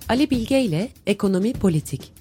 Ali Bilge ile Ekonomi Politik.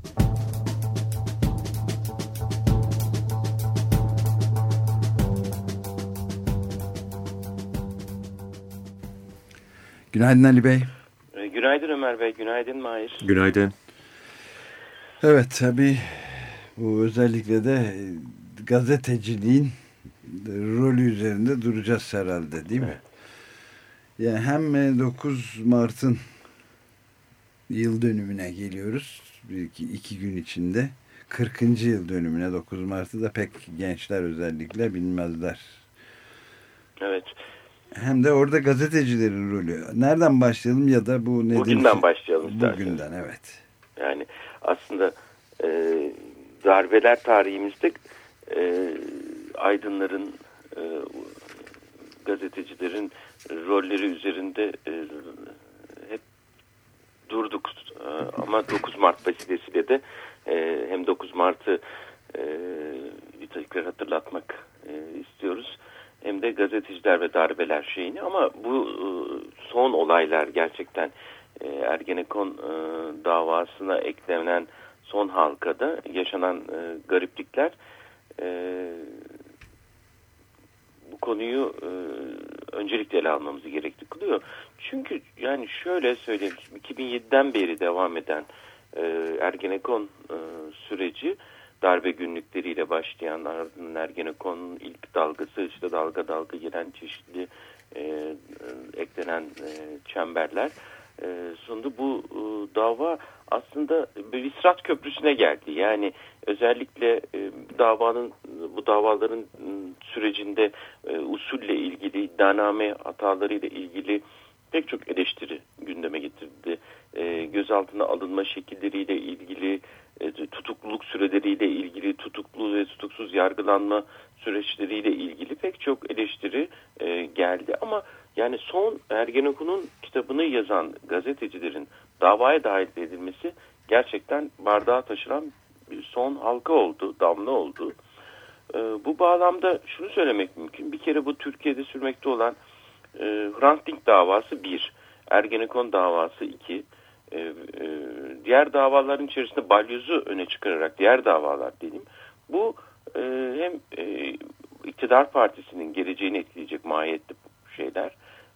Günaydın Ali Bey. Günaydın Ömer Bey, günaydın Mahir. Günaydın. Evet, tabii bu özellikle de gazeteciliğin rolü üzerinde duracağız herhalde, değil mi? Yani hem 9 Mart'ın yıl dönümüne geliyoruz. İki gün içinde 40. yıl dönümüne. 9 Mart'ı da pek gençler özellikle bilmezler. Evet. Hem de orada gazetecilerin rolü. Nereden başlayalım ya da bu nedir? Bugünden başlayalım isterseniz. Bugünden, evet. Yani aslında darbeler tarihimizde aydınların, gazetecilerin rolleri üzerinde hep durduk. Ama 9 Mart vesilesiyle de hem 9 Mart'ı bir tekrar hatırlatmak istiyoruz. Hem de gazeteciler ve darbeler şeyini. Ama bu son olaylar gerçekten Ergenekon davasına eklenen son halkada yaşanan gariplikler bu konuyu öncelikle ele almamızı gerekli kılıyor. Çünkü yani şöyle söyleyeyim, 2007'den beri devam eden Ergenekon süreci, darbe günlükleriyle başlayan, ardından Ergenekon'un ilk dalgası, işte dalga dalga gelen çeşitli eklenen çemberler sonunda bu dava aslında bir İsrat Köprüsü'ne geldi. Yani özellikle bu davaların sürecinde usulle ilgili, iddianame hatalarıyla ilgili pek çok eleştiri gündeme getirdi. Gözaltına alınma şekilleriyle ilgili, tutukluluk süreleriyle ilgili, tutuklu ve tutuksuz yargılanma süreçleriyle ilgili pek çok eleştiri geldi. Ama yani son Ergenekon'un kitabını yazan gazetecilerin davaya dahil edilmesi gerçekten bardağa taşıran bir son halka oldu, damla oldu. Bu bağlamda şunu söylemek mümkün. Bir kere bu Türkiye'de sürmekte olan Hrant Dink davası 1, Ergenekon davası 2, diğer davaların içerisinde balyozu öne çıkararak diğer davalar diyelim. Bu hem iktidar partisinin geleceğini etkileyecek mahiyetli şeyler,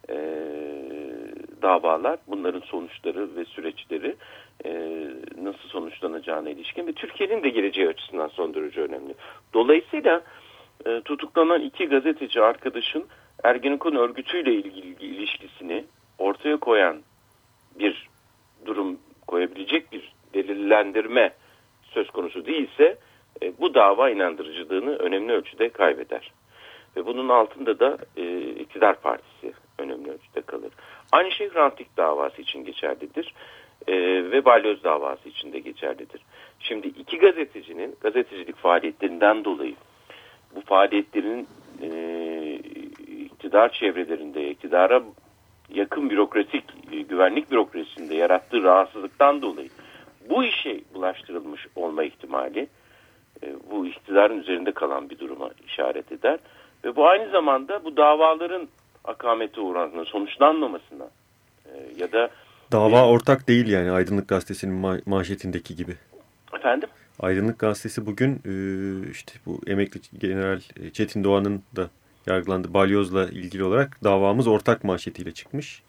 davalar, bunların sonuçları ve süreçleri nasıl sonuçlanacağına ilişkin ve Türkiye'nin de geleceği açısından son derece önemli. Dolayısıyla tutuklanan 2 gazeteci arkadaşın Ergenekon örgütüyle ilgili ilişkisini ortaya koyan bir durum, koyabilecek bir delillendirme söz konusu değilse bu dava inandırıcılığını önemli ölçüde kaybeder. Ve bunun altında da iktidar partisi önemli ölçüde kalır. Aynı şey Hrant Dink davası için geçerlidir ve balyoz davası için de geçerlidir. Şimdi 2 gazetecinin gazetecilik faaliyetlerinden dolayı bu faaliyetlerinin iktidar çevrelerinde, iktidara yakın bürokratik, güvenlik bürokrasisinde yarattığı rahatsızlıktan dolayı bu işe bulaştırılmış olma ihtimali bu iktidarın üzerinde kalan bir duruma işaret eder. Ve bu aynı zamanda bu davaların akamete uğradığına, sonuçlanmamasına ya da... Dava ortak değil yani Aydınlık Gazetesi'nin manşetindeki gibi. Efendim? Aydınlık Gazetesi bugün işte bu emekli General Çetin Doğan'ın da yargılandığı balyozla ilgili olarak davamız ortak manşetiyle çıkmış.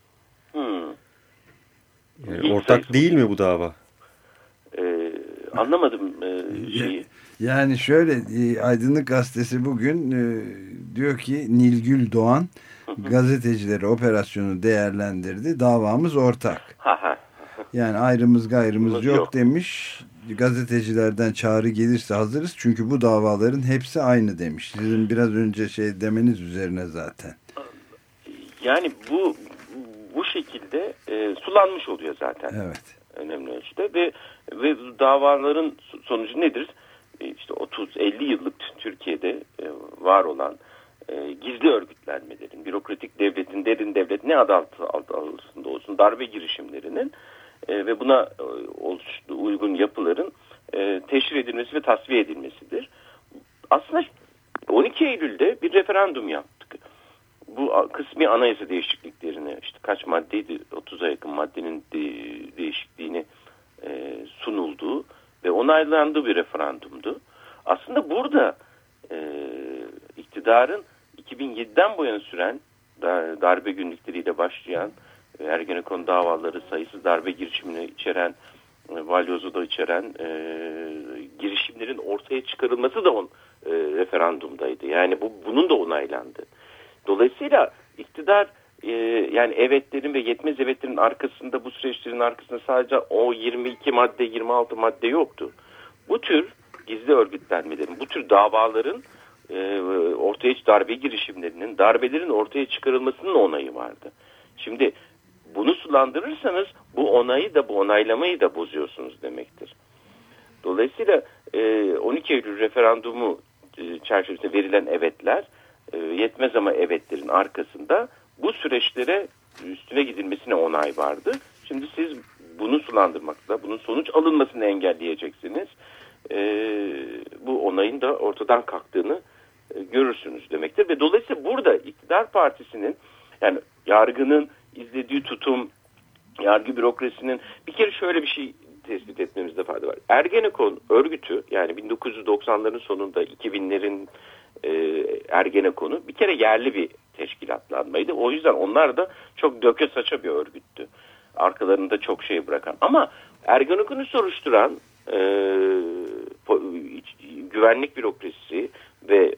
Yani ortak değil mi bu dava? Anlamadım şeyi. Yani şöyle, Aydınlık Gazetesi bugün diyor ki Nilgün Doğan gazetecileri operasyonu değerlendirdi. Davamız ortak. Yani ayrımız gayrımız yok demiş. Gazetecilerden çağrı gelirse hazırız. Çünkü bu davaların hepsi aynı demiş. Sizin biraz önce demeniz üzerine zaten. Yani bu şekilde sulanmış oluyor zaten. Evet. Önemli ölçüde ve davaların sonucu nedir? İşte 30-50 yıllık Türkiye'de var olan gizli örgütlenmelerin, bürokratik devletin, derin devlet ne adı altında olsun darbe girişimlerinin ve buna uygun yapıların teşhir edilmesi ve tasfiye edilmesidir. Aslında 12 Eylül'de bir referandum yaptık. Bu kısmi anayasa değişikliklerini, işte kaç maddeydi, 30'a yakın maddenin değişikliğini sunulduğu ve onaylandığı bir referandumdu. Aslında burada iktidarın 2007'den bu yana süren darbe günlükleriyle başlayan Ergenekon davaları, sayısız darbe girişimini içeren, Balyoz'u da içeren girişimlerin ortaya çıkarılması da referandumdaydı. Yani bunun da onaylandı. Dolayısıyla iktidar yani evetlerin ve yetmez evetlerin arkasında, bu süreçlerin arkasında sadece o 22 madde, 26 madde yoktu. Bu tür gizli örgütlenmelerin, bu tür davaların ortaya darbe girişimlerinin, darbelerin ortaya çıkarılmasının onayı vardı. Şimdi bunu sulandırırsanız bu onayı da, bu onaylamayı da bozuyorsunuz demektir. Dolayısıyla 12 Eylül referandumu çerçevesinde verilen evetler, yetmez ama evetlerin arkasında bu süreçlere üstüne gidilmesine onay vardı. Şimdi siz bunu sulandırmakla, bunun sonuç alınmasını engelleyeceksiniz. Bu onayın da ortadan kalktığını görürsünüz demektir. Ve dolayısıyla burada iktidar partisinin, yani yargının izlediği tutum, yargı bürokrasinin, bir kere şöyle bir şey tespit etmemizde fayda var. Ergenekon örgütü, yani 1990'ların sonunda 2000'lerin Ergenekon'u bir kere yerli bir teşkilatlanmaydı. O yüzden onlar da çok döke saça bir örgüttü. Arkalarında çok şey bırakan. Ama Ergenekon'u soruşturan güvenlik bürokrasisi ve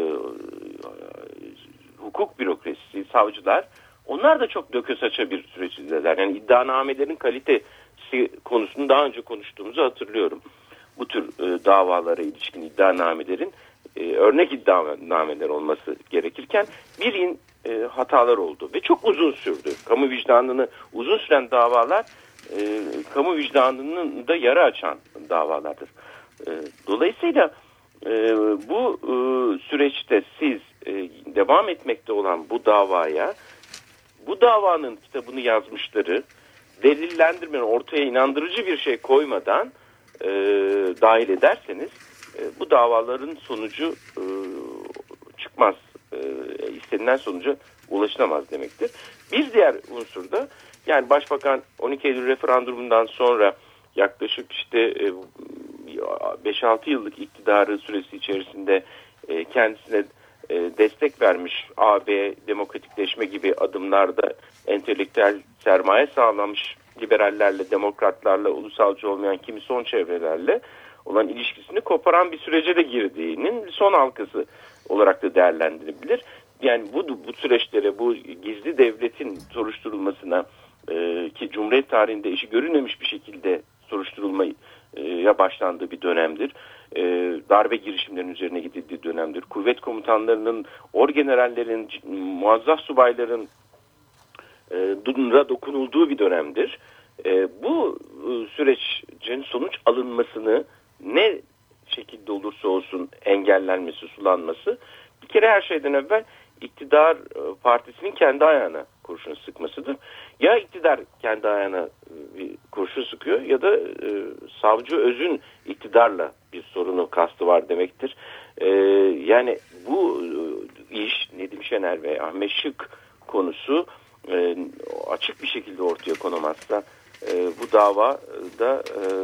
hukuk bürokrasisi, savcılar, onlar da çok döke saça bir süreç izlediler. Yani iddianamelerin kalitesi konusunu daha önce konuştuğumuzu hatırlıyorum. Bu tür davalara ilişkin iddianamelerin örnek iddianameler olması gerekirken bir hatalar oldu ve çok uzun sürdü. Kamu vicdanını uzun süren davalar kamu vicdanının da yara açan davalardır. Dolayısıyla bu süreçte siz devam etmekte olan bu davaya, bu davanın kitabını yazmışları delillendirmeden, ortaya inandırıcı bir şey koymadan dahil ederseniz bu davaların sonucu çıkmaz, istenilen sonuca ulaşılamaz demektir. Bir diğer unsur da, yani Başbakan 12 Eylül referandumundan sonra yaklaşık işte 5-6 yıllık iktidarı süresi içerisinde kendisine destek vermiş, AB, demokratikleşme gibi adımlarda entelektüel sermaye sağlamış liberallerle, demokratlarla, ulusalcı olmayan kimi son çevrelerle olan ilişkisini koparan bir sürece de girdiğinin son halkası olarak da değerlendirilebilir. Yani bu süreçlere, bu gizli devletin soruşturulmasına ki Cumhuriyet tarihinde eşi görülmemiş bir şekilde soruşturulmaya başlandığı bir dönemdir. Darbe girişimlerinin üzerine gidildiği dönemdir. Kuvvet komutanlarının, orgenerallerin, muazzaf subayların dokunulduğu bir dönemdir. Bu sürecin sonuç alınmasını ne şekilde olursa olsun engellenmesi, sulanması bir kere her şeyden evvel iktidar partisinin kendi ayağına kurşun sıkmasıdır. Ya iktidar kendi ayağına bir kurşun sıkıyor ya da savcı özün iktidarla bir sorunu, kastı var demektir. Yani bu iş Nedim Şener ve Ahmet Şık konusu açık bir şekilde ortaya konamazsa bu davada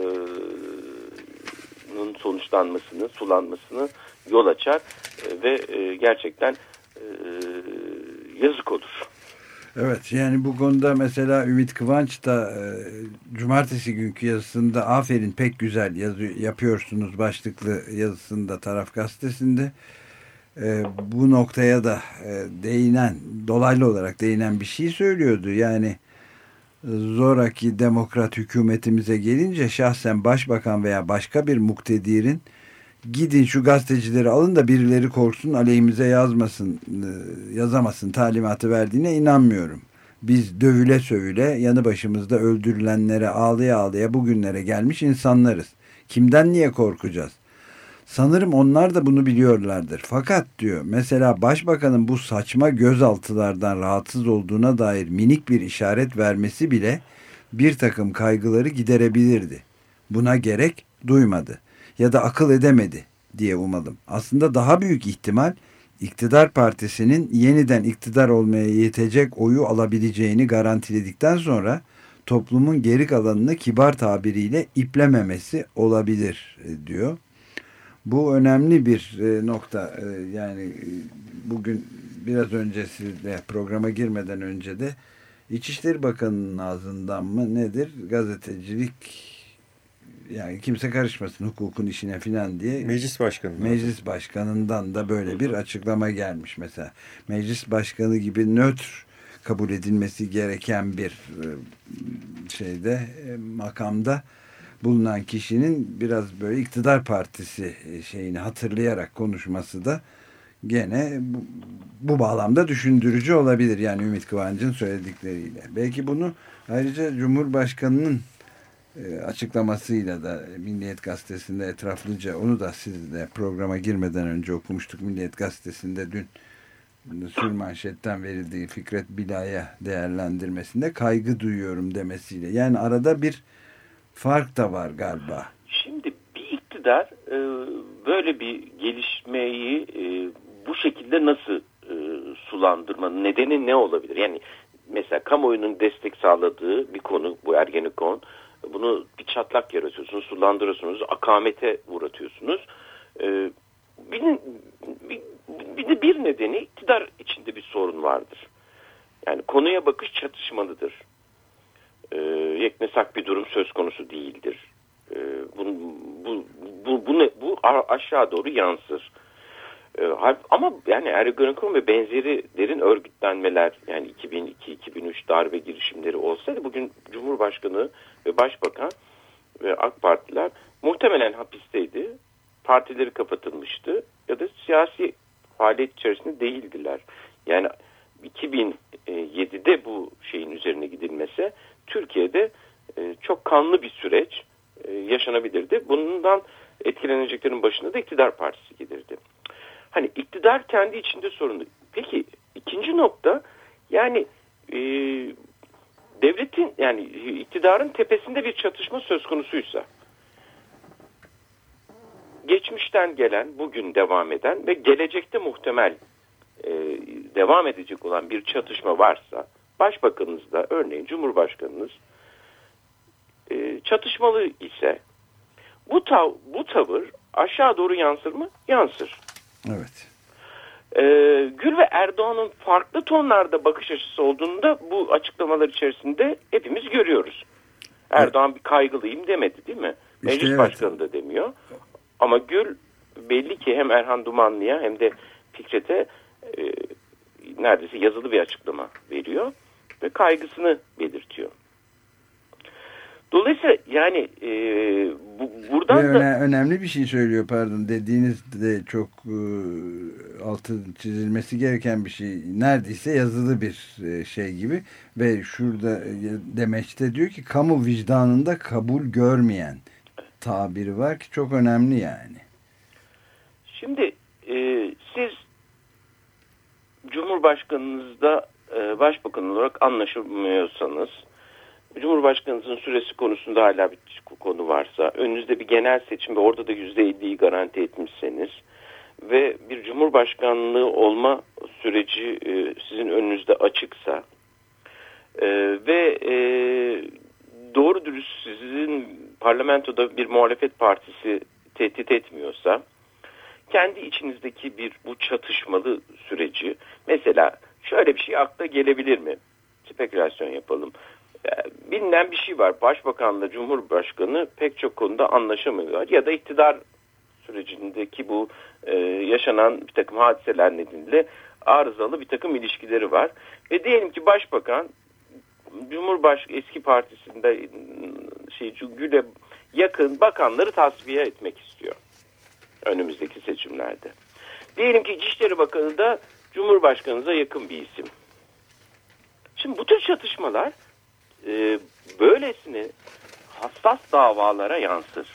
sonuçlanmasını, sulanmasını yol açar ve gerçekten yazık olur. Evet, yani bu konuda mesela Ümit Kıvanç da cumartesi günkü yazısında "Aferin, pek güzel yapıyorsunuz" başlıklı yazısında Taraf Gazetesi'nde bu noktaya da dolaylı olarak değinen bir şey söylüyordu. Yani zoraki demokrat hükümetimize gelince şahsen başbakan veya başka bir muktedirin "Gidin şu gazetecileri alın da birileri korksun, aleyhimize yazamasın" talimatı verdiğine inanmıyorum. Biz dövüle sövüle, yanı başımızda öldürülenlere ağlaya ağlaya bugünlere gelmiş insanlarız. Kimden niye korkacağız? Sanırım onlar da bunu biliyorlardır. Fakat diyor, mesela başbakanın bu saçma gözaltılardan rahatsız olduğuna dair minik bir işaret vermesi bile bir takım kaygıları giderebilirdi. Buna gerek duymadı ya da akıl edemedi diye umalım. Aslında daha büyük ihtimal iktidar partisinin yeniden iktidar olmaya yetecek oyu alabileceğini garantiledikten sonra toplumun geri kalanını kibar tabiriyle iplememesi olabilir diyor. Bu önemli bir nokta. Yani bugün biraz önce sizle programa girmeden önce de İçişleri Bakanı'nın ağzından mı nedir gazetecilik, yani kimse karışmasın hukukun işine filan diye Meclis Başkanı'ndan da böyle bir açıklama gelmiş mesela. Meclis Başkanı gibi nötr kabul edilmesi gereken bir makamda bulunan kişinin biraz böyle iktidar partisi şeyini hatırlayarak konuşması da gene bu bağlamda düşündürücü olabilir. Yani Ümit Kıvanç'ın söyledikleriyle. Belki bunu ayrıca Cumhurbaşkanı'nın açıklamasıyla da Milliyet Gazetesi'nde etraflıca, onu da sizle programa girmeden önce okumuştuk. Milliyet Gazetesi'nde dün sürmanşetten verildiği Fikret Bila'ya değerlendirmesinde kaygı duyuyorum demesiyle. Yani arada bir fark da var galiba. Şimdi bir iktidar böyle bir gelişmeyi bu şekilde nasıl sulandırmanın nedeni ne olabilir? Yani mesela kamuoyunun destek sağladığı bir konu bu Ergenekon. Bunu bir çatlak yaratıyorsunuz, sulandırıyorsunuz, akamete uğratıyorsunuz. Bir nedeni iktidar içinde bir sorun vardır. Yani konuya bakış çatışmalıdır. Yeknesak bir durum söz konusu değildir. Bu aşağı doğru yansır. Ama yani Ergenekon ve benzeri derin örgütlenmeler, yani 2002-2003 darbe girişimleri olsaydı bugün Cumhurbaşkanı ve Başbakan ve AK Partiler muhtemelen hapisteydi. Partileri kapatılmıştı ya da siyasi faaliyet içerisinde değildiler. Yani 2007'de bu şeyin üzerine gidilmesi Türkiye'de çok kanlı bir süreç yaşanabilirdi. Bundan etkileneceklerin başında da iktidar partisi gelirdi. Hani iktidar kendi içinde sorunlu. Peki ikinci nokta, yani devletin, yani iktidarın tepesinde bir çatışma söz konusuysa, geçmişten gelen, bugün devam eden ve gelecekte muhtemel devam edecek olan bir çatışma varsa, Başbakanınız da, örneğin Cumhurbaşkanınız çatışmalı ise bu tavır aşağı doğru yansır mı? Yansır. Evet. Gül ve Erdoğan'ın farklı tonlarda bakış açısı olduğunu da bu açıklamalar içerisinde hepimiz görüyoruz. Erdoğan bir kaygılıyım demedi, değil mi? İşte Meclis Başkanı da demiyor. Ama Gül belli ki hem Erhan Dumanlı'ya hem de Fikret'e neredeyse yazılı bir açıklama veriyor ve kaygısını belirtiyor. Dolayısıyla yani buradan da önemli bir şey söylüyor, pardon, dediğiniz de çok altı çizilmesi gereken bir şey. Neredeyse yazılı bir şey gibi ve şurada demeçte diyor ki kamu vicdanında kabul görmeyen tabiri var ki çok önemli yani. Şimdi siz Cumhurbaşkanınızda Başbakan olarak anlaşılmıyorsanız, Cumhurbaşkanınızın süresi konusunda hala bir konu varsa, önünüzde bir genel seçim ve orada da %50'yi garanti etmişseniz ve bir Cumhurbaşkanlığı olma süreci sizin önünüzde açıksa ve doğru dürüst sizin parlamentoda bir muhalefet partisi tehdit etmiyorsa, kendi içinizdeki bu çatışmalı süreci, mesela şöyle bir şey akla gelebilir mi? Spekülasyon yapalım. Bilinen bir şey var. Başbakanla Cumhurbaşkanı pek çok konuda anlaşamıyorlar. Ya da iktidar sürecindeki bu yaşanan bir takım hadiseler nedeniyle arızalı bir takım ilişkileri var. Ve diyelim ki Başbakan eski partisinde Gül'e yakın bakanları tasfiye etmek istiyor önümüzdeki seçimlerde. Diyelim ki İçişleri Bakanı da Cumhurbaşkanınıza yakın bir isim. Şimdi bu tür çatışmalar böylesine hassas davalara yansır.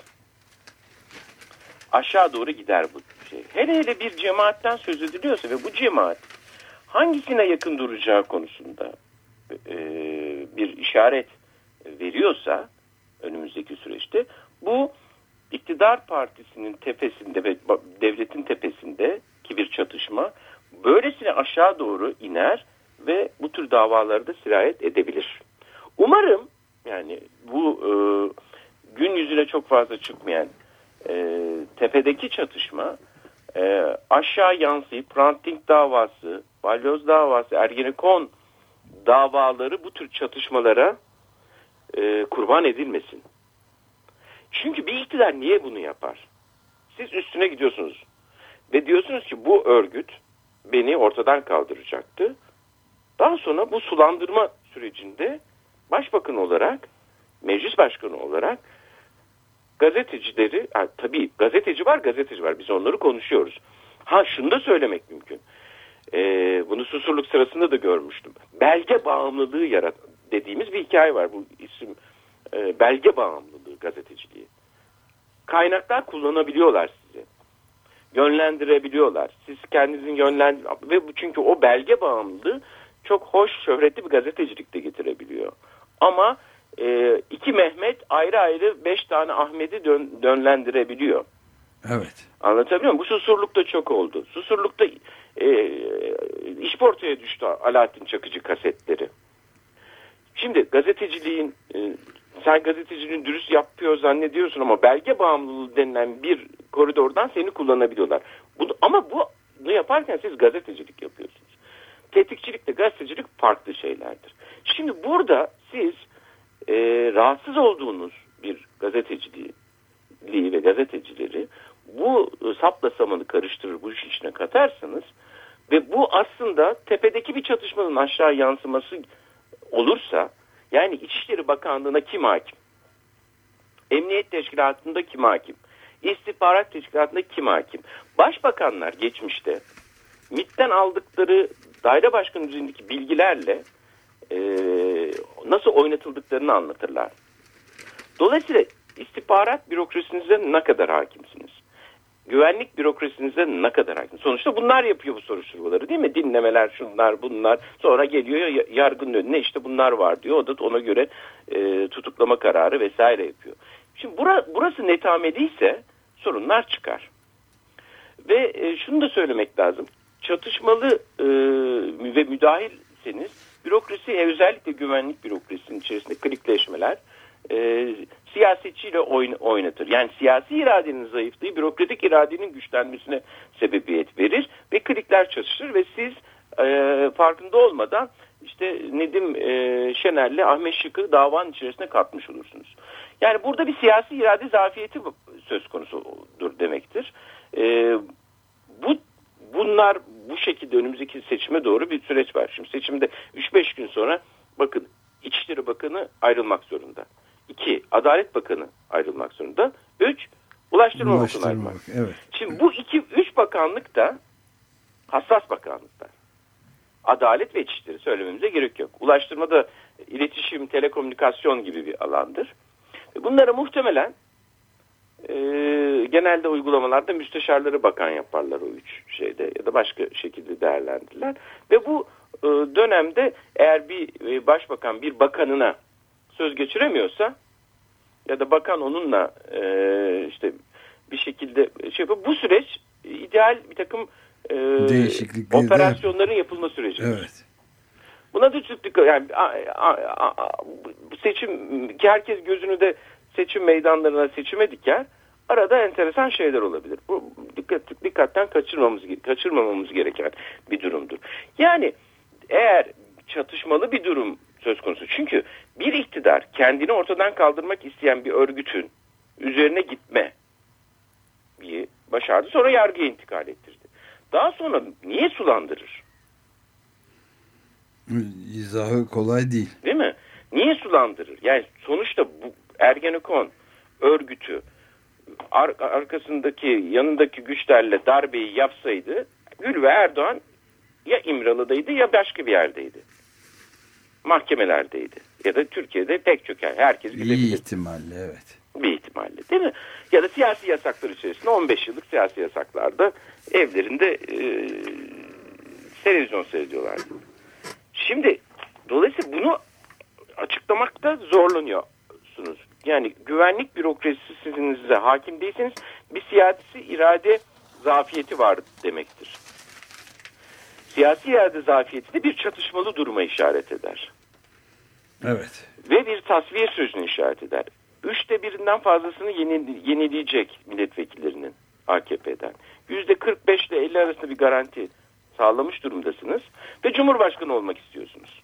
Aşağı doğru gider bu şey. Hele bir cemaatten söz ediliyorsa ve bu cemaat hangisine yakın duracağı konusunda bir işaret veriyorsa önümüzdeki süreçte, bu iktidar partisinin tepesinde ve devletin tepesindeki bir çatışma, böylesine aşağı doğru iner ve bu tür davaları da sirayet edebilir. Umarım yani bu gün yüzüne çok fazla çıkmayan tepedeki çatışma aşağı yansıyıp Hrant Dink davası, Balyoz davası, Ergenekon davaları bu tür çatışmalara kurban edilmesin. Çünkü bir iktidar niye bunu yapar? Siz üstüne gidiyorsunuz ve diyorsunuz ki bu örgüt beni ortadan kaldıracaktı. Daha sonra bu sulandırma sürecinde başbakan olarak, meclis başkanı olarak gazetecileri, tabii gazeteci var, biz onları konuşuyoruz. Şunu da söylemek mümkün. Bunu Susurluk sırasında da görmüştüm. Belge bağımlılığı dediğimiz bir hikaye var. Bu isim belge bağımlılığı gazeteciliği. Kaynaklar kullanabiliyorlar sizi. Yönlendirebiliyorlar. Siz kendinizin ve çünkü o belge bağımlılığı çok hoş, şöhretli bir gazetecilikte getirebiliyor. Ama iki Mehmet ayrı ayrı 5 tane Ahmet'i dönlendirebiliyor. Evet. Anlatabiliyor muyum? Bu Susurluk'ta çok oldu. Susurluk'ta işportaya düştü Alaaddin Çakıcı kasetleri. Şimdi gazeteciliğin sen gazeteciliğin dürüst yapıyor zannediyorsun ama belge bağımlılığı denilen bir koridordan seni kullanabiliyorlar. Ama bunu yaparken siz gazetecilik yapıyorsunuz. Tetikçilikle gazetecilik farklı şeylerdir. Şimdi burada siz rahatsız olduğunuz bir gazeteciliği ve gazetecileri bu sapla samanı karıştırır, bu iş içine katarsanız ve bu aslında tepedeki bir çatışmanın aşağı yansıması olursa, yani İçişleri Bakanlığı'na kim hakim? Emniyet Teşkilatı'nda kim hakim? İstihbarat Teşkilatı'nda kim hakim? Başbakanlar geçmişte MİT'ten aldıkları daire başkanı üzerindeki bilgilerle nasıl oynatıldıklarını anlatırlar. Dolayısıyla istihbarat bürokrasinize ne kadar hakimsiniz? Güvenlik bürokrasinize ne kadar hakim? Sonuçta bunlar yapıyor bu soruşturmaları, değil mi? Dinlemeler, şunlar, bunlar. Sonra geliyor yargının önüne, işte bunlar var diyor. O da ona göre tutuklama kararı vesaire yapıyor. Şimdi burası netameliyse sorunlar çıkar. Ve şunu da söylemek lazım. Çatışmalı ve müdahilseniz bürokrasi, özellikle güvenlik bürokrasisinin içerisinde klikleşmeler siyasetçiyle oynatır. Yani siyasi iradenin zayıflığı bürokratik iradenin güçlenmesine sebebiyet verir ve klikler çalışır ve siz farkında olmadan işte Nedim Şener'le Ahmet Şık'ı davanın içerisine katmış olursunuz. Yani burada bir siyasi irade zafiyeti söz konusudur demektir. Bunlar bu şekilde önümüzdeki seçime doğru bir süreç var. Şimdi seçimde 3-5 gün sonra bakın İçişleri Bakanı ayrılmak zorunda. 2. Adalet Bakanı ayrılmak zorunda. 3. Ulaştırma Bakanı ayrılmak. Evet. Şimdi bu 2-3 bakanlık da hassas bakanlıklar. Adalet ve İçişleri söylememize gerek yok. Ulaştırmada iletişim, telekomünikasyon gibi bir alandır. Bunlara muhtemelen genelde uygulamalarda müsteşarları bakan yaparlar o 3 şeyde ya da başka şekilde değerlendirirler. Ve bu dönemde eğer bir başbakan bir bakanına söz geçiremiyorsa ya da bakan onunla işte bir şekilde yapıyor. Bu süreç ideal bir takım operasyonların yapılma sürecidir. Evet. Buna da çok dikkat, yani seçim ki herkes gözünü de seçim meydanlarına seçime diker. Arada enteresan şeyler olabilir. Bu dikkatten kaçırmamamız gereken bir durumdur. Yani eğer çatışmalı bir durum söz konusu. Çünkü bir iktidar kendini ortadan kaldırmak isteyen bir örgütün üzerine gitme başardı. Sonra yargıya intikal ettirdi. Daha sonra niye sulandırır? İzahı kolay değil. Değil mi? Niye sulandırır? Yani sonuçta bu Ergenekon örgütü arkasındaki yanındaki güçlerle darbeyi yapsaydı Gül ve Erdoğan ya İmralı'daydı ya başka bir yerdeydi. Mahkemelerdeydi. Ya da Türkiye'de pek çok herkes gidebilir. İyi ihtimalle, evet. Bir ihtimalle, değil mi? Ya da siyasi yasaklar içerisinde 15 yıllık siyasi yasaklarda evlerinde televizyon seyrediyorlardı. Şimdi dolayısıyla bunu açıklamakta zorlanıyorsunuz. Yani güvenlik bürokrasisinize hakim değilseniz bir siyasi irade zafiyeti var demektir. siyasi irade zafiyeti de bir çatışmalı duruma işaret eder. Evet. Ve bir tasfiye sürecine işaret eder. 1/3'den fazlasını yenileyecek milletvekillerinin AKP'den. %45 ile 50 arasında bir garanti sağlamış durumdasınız ve Cumhurbaşkanı olmak istiyorsunuz.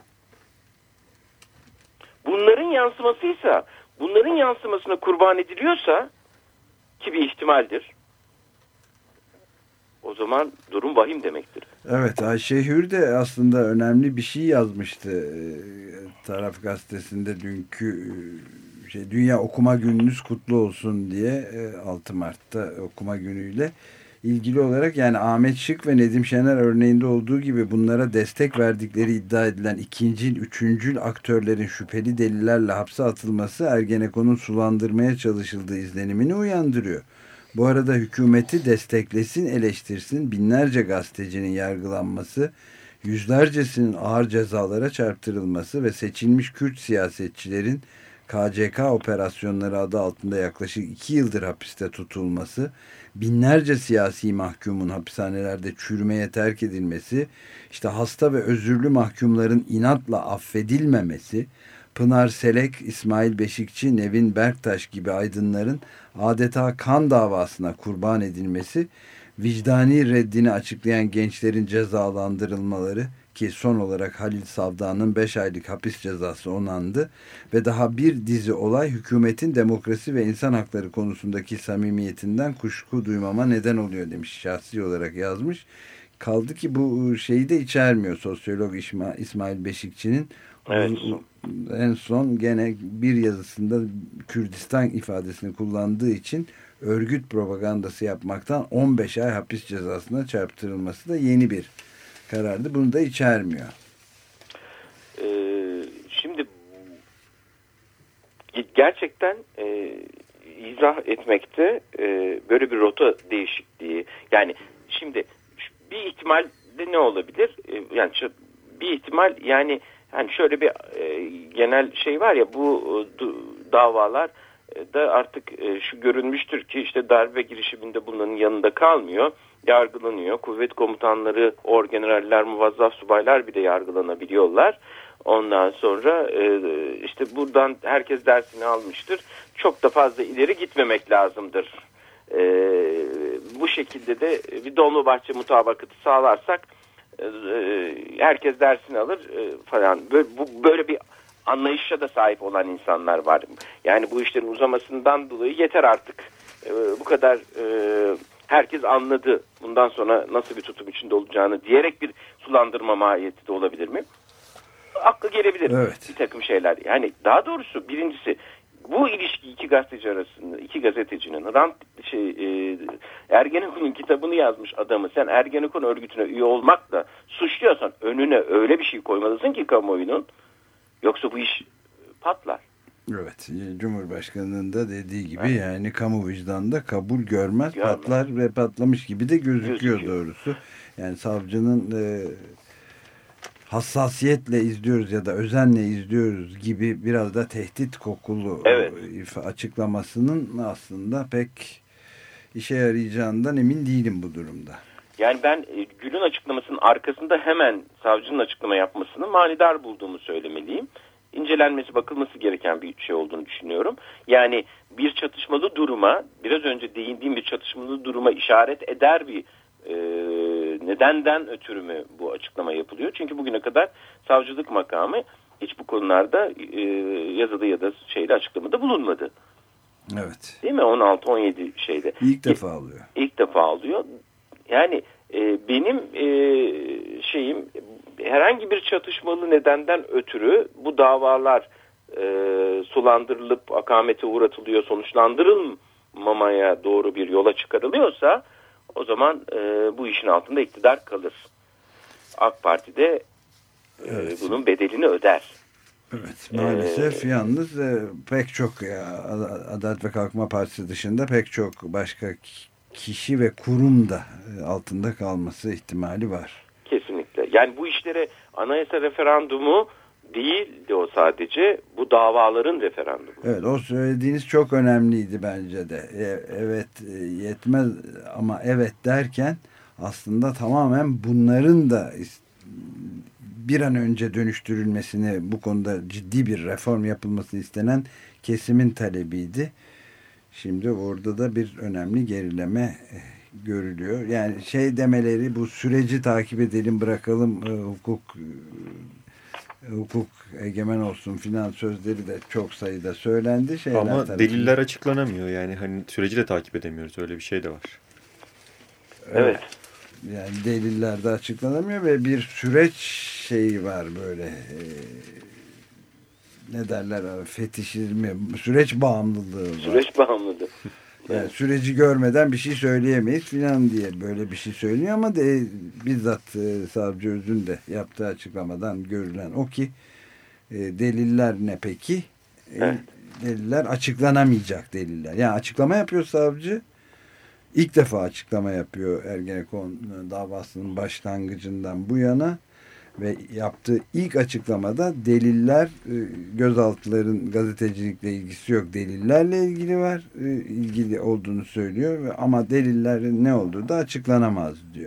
Bunların yansımasına kurban ediliyorsa ki bir ihtimaldir. O zaman durum vahim demektir. Evet, Ayşe Hür de aslında önemli bir şey yazmıştı Taraf Gazetesi'nde dünkü Dünya Okuma Gününüz kutlu olsun diye 6 Mart'ta okuma günüyle ilgili olarak, yani Ahmet Şık ve Nedim Şener örneğinde olduğu gibi bunlara destek verdikleri iddia edilen ikincil, üçüncül aktörlerin şüpheli delillerle hapse atılması Ergenekon'un sulandırmaya çalışıldığı izlenimini uyandırıyor. Bu arada hükümeti desteklesin, eleştirsin, binlerce gazetecinin yargılanması, yüzlercesinin ağır cezalara çarptırılması ve seçilmiş Kürt siyasetçilerin KCK operasyonları adı altında yaklaşık 2 yıldır hapiste tutulması, binlerce siyasi mahkumun hapishanelerde çürümeye terk edilmesi, işte hasta ve özürlü mahkumların inatla affedilmemesi, Pınar Selek, İsmail Beşikçi, Nevin Berktaş gibi aydınların adeta kan davasına kurban edilmesi, vicdani reddini açıklayan gençlerin cezalandırılmaları ki son olarak Halil Savda'nın 5 aylık hapis cezası onandı ve daha bir dizi olay hükümetin demokrasi ve insan hakları konusundaki samimiyetinden kuşku duymama neden oluyor demiş, şahsi olarak yazmış. Kaldı ki bu şeyi de içermiyor sosyolog İsmail Beşikçi'nin. Evet. En son gene bir yazısında Kürdistan ifadesini kullandığı için örgüt propagandası yapmaktan 15 ay hapis cezasına çarptırılması da yeni bir karardı. Bunu da içermiyor. Şimdi gerçekten izah etmekte böyle bir rota değişikliği. Yani şimdi bir ihtimal de ne olabilir? Yani bir ihtimal, yani hani şöyle bir genel şey var ya, bu davalar da artık şu görünmüştür ki işte darbe girişiminde bunların yanında kalmıyor, yargılanıyor. Kuvvet komutanları, orgeneraller, muvazzaf subaylar bile yargılanabiliyorlar. Ondan sonra işte buradan herkes dersini almıştır. Çok da fazla ileri gitmemek lazımdır. Bu şekilde de bir Dolmabahçe mutabakatı sağlarsak herkes dersini alır falan. Böyle bir anlayışa da sahip olan insanlar var. Yani bu işlerin uzamasından dolayı yeter artık. Bu kadar herkes anladı. Bundan sonra nasıl bir tutum içinde olacağını diyerek bir sulandırma mahiyeti de olabilir mi? Aklı gelebilir. Evet. Bir takım şeyler. Yani daha doğrusu birincisi, bu ilişki iki gazeteci arasında, iki gazetecinin Ergenekon'un kitabını yazmış adamı sen Ergenekon örgütüne üye olmakla suçluyorsan önüne öyle bir şey koymalısın ki kamuoyunun, yoksa bu iş patlar. Evet, Cumhurbaşkanı'nın da dediği gibi yani kamu vicdanında kabul görmez, patlar ve patlamış gibi de gözüküyor doğrusu. Yani savcının hassasiyetle izliyoruz ya da özenle izliyoruz gibi biraz da tehdit kokulu açıklamasının aslında pek işe yarayacağından emin değilim bu durumda. Yani ben Gül'ün açıklamasının arkasında hemen savcının açıklama yapmasını manidar bulduğumu söylemeliyim. İncelenmesi, bakılması gereken bir şey olduğunu düşünüyorum. Yani bir çatışmalı duruma, biraz önce değindiğim bir çatışmalı duruma işaret eder bir nedenden ötürü mü bu açıklama yapılıyor? Çünkü bugüne kadar savcılık makamı hiç bu konularda yazılı ya da açıklamada bulunmadı. Evet. Değil mi? 16-17 şeyde. İlk defa alıyor. İlk defa alıyor. Yani benim herhangi bir çatışmalı nedenden ötürü bu davalar sulandırılıp akamete uğratılıyor, sonuçlandırılmamaya doğru bir yola çıkarılıyorsa o zaman bu işin altında iktidar kalır. AK Parti de bunun bedelini öder. Evet, maalesef yalnız pek çok Adalet ve Kalkınma Partisi dışında pek çok başka kişi ve kurum da altında kalması ihtimali var. Kesinlikle. Yani bu işlere anayasa referandumu değildi o sadece. Bu davaların referandumu. Evet, o söylediğiniz çok önemliydi bence de. Evet yetmez ama evet derken aslında tamamen bunların da bir an önce dönüştürülmesini, bu konuda ciddi bir reform yapılması istenen kesimin talebiydi. Şimdi orada da bir önemli gerileme görülüyor. Yani şey demeleri, bu süreci takip edelim, bırakalım, hukuk egemen olsun filan sözleri de çok sayıda söylendi. Ama tarafından deliller açıklanamıyor. Yani hani süreci de takip edemiyoruz. Öyle bir şey de var. Evet. Yani deliller de açıklanamıyor ve bir süreç şeyi var böyle. Ne derler? Fetişizmi, süreç bağımlılığı var. Süreç bağımlılığı. Yani süreci görmeden bir şey söyleyemeyiz filan diye böyle bir şey söylüyor ama bizzat Savcı Öz'ün de yaptığı açıklamadan görülen o ki deliller ne peki? Evet. Deliller açıklanamayacak deliller. Yani açıklama yapıyor savcı. İlk defa açıklama yapıyor Ergenekon davasının başlangıcından bu yana. Ve yaptığı ilk açıklamada deliller, gözaltıların gazetecilikle ilgisi yok, delillerle ilgili olduğunu söylüyor ama delillerin ne olduğu da açıklanamaz diyor.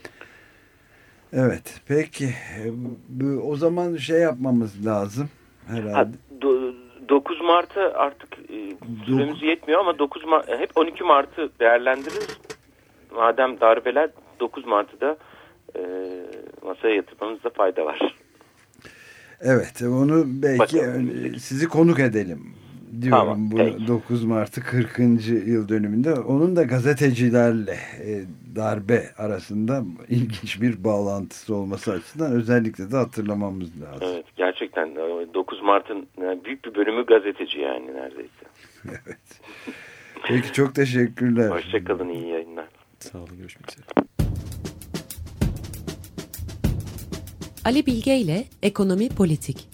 Evet, peki o zaman şey yapmamız lazım herhalde. 9 Mart'ı artık süremiz yetmiyor ama hep 12 Mart'ı değerlendiririz. Madem darbeler, 9 Mart'ı da masaya yatırmamızda fayda var. Evet, onu belki sizi konuk edelim diyorum. Tamam, bu peki. 9 Mart'ı 40. yıl dönümünde. Onun da gazetecilerle darbe arasında ilginç bir bağlantısı olması açısından özellikle de hatırlamamız lazım. Evet, gerçekten 9 Mart'ın büyük bir bölümü gazeteci yani neredeyse. Evet. Peki, çok teşekkürler. Hoşçakalın, iyi yayınlar. Sağ olun, görüşmek üzere. Ali Bilge ile Ekonomi Politik.